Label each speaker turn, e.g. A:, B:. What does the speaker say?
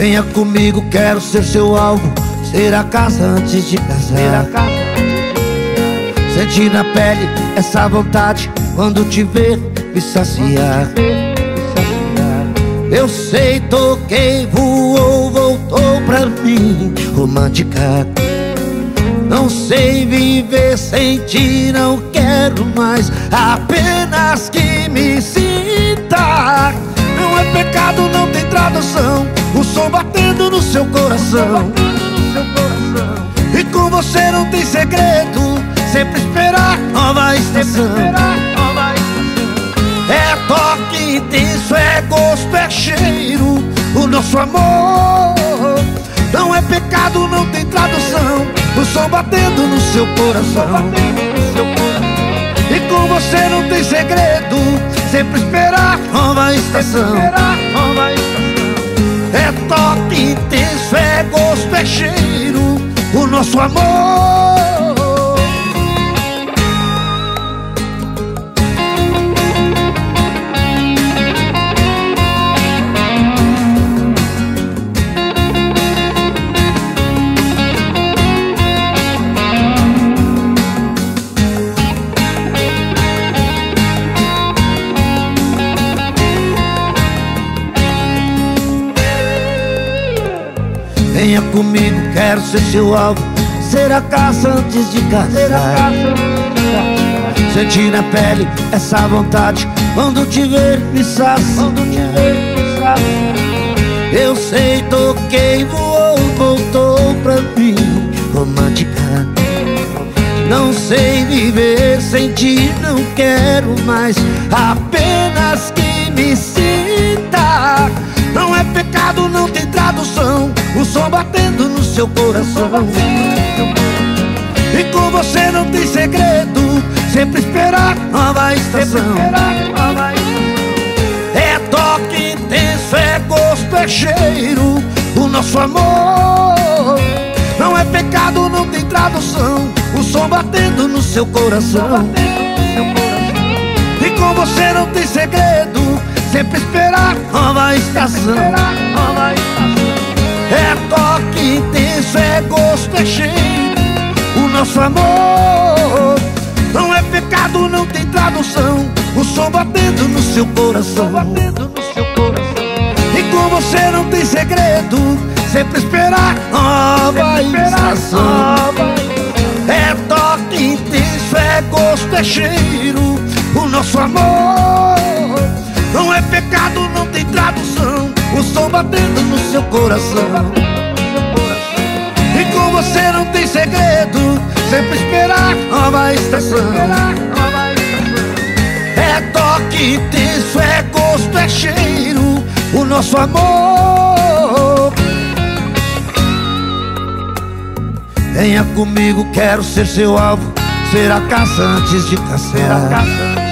A: Venha comigo, quero ser seu alvo, ser a casa antes de casar. Sentir na pele essa vontade, quando te ver, me saciar. Eu sei, toquei, voou, voltou pra mim, romântica. Não sei viver sem ti, não quero mais, apenas que me sinta. Não é pecado, não tem tradução, o som batendo no seu coração. E com você não tem segredo, sempre esperar nova estação. É toque intenso, é gosto, é cheiro, o nosso amor. Não é pecado, não tem tradução, o som batendo no seu coração. E com você não tem segredo, sempre esperar nova estação. É toque intenso, é gosto, é cheiro, o nosso amor. Venha comigo, quero ser seu alvo, ser a caça antes de casar. Sentir na pele essa vontade, quando te ver, me saciar. Eu sei, toquei, voou, voltou pra mim, romântica. Não sei viver sem ti, não quero mais, apenas que me sinta. Não é pecado, não tem tradução, o som batendo no seu coração. E com você não tem segredo, sempre esperar nova estação. É toque intenso, é gosto, é cheiro, o nosso amor. Não é pecado, não tem tradução, o som batendo no seu coração. E com você não tem segredo, sempre esperar nova estação. É toque intenso, é gosto, é cheiro, o nosso amor. Não é pecado, não tem tradução, o som batendo no seu coração. E com você não tem segredo, sempre esperar nova estação. É toque intenso, é gosto, é cheiro, o nosso amor. Não é pecado, não tem tradução, o som batendo no seu coração. E com você não tem segredo, sempre esperar nova estação. É toque intenso, é gosto, é cheiro, o nosso amor. Venha comigo, quero ser seu alvo, ser a caça antes de caçar.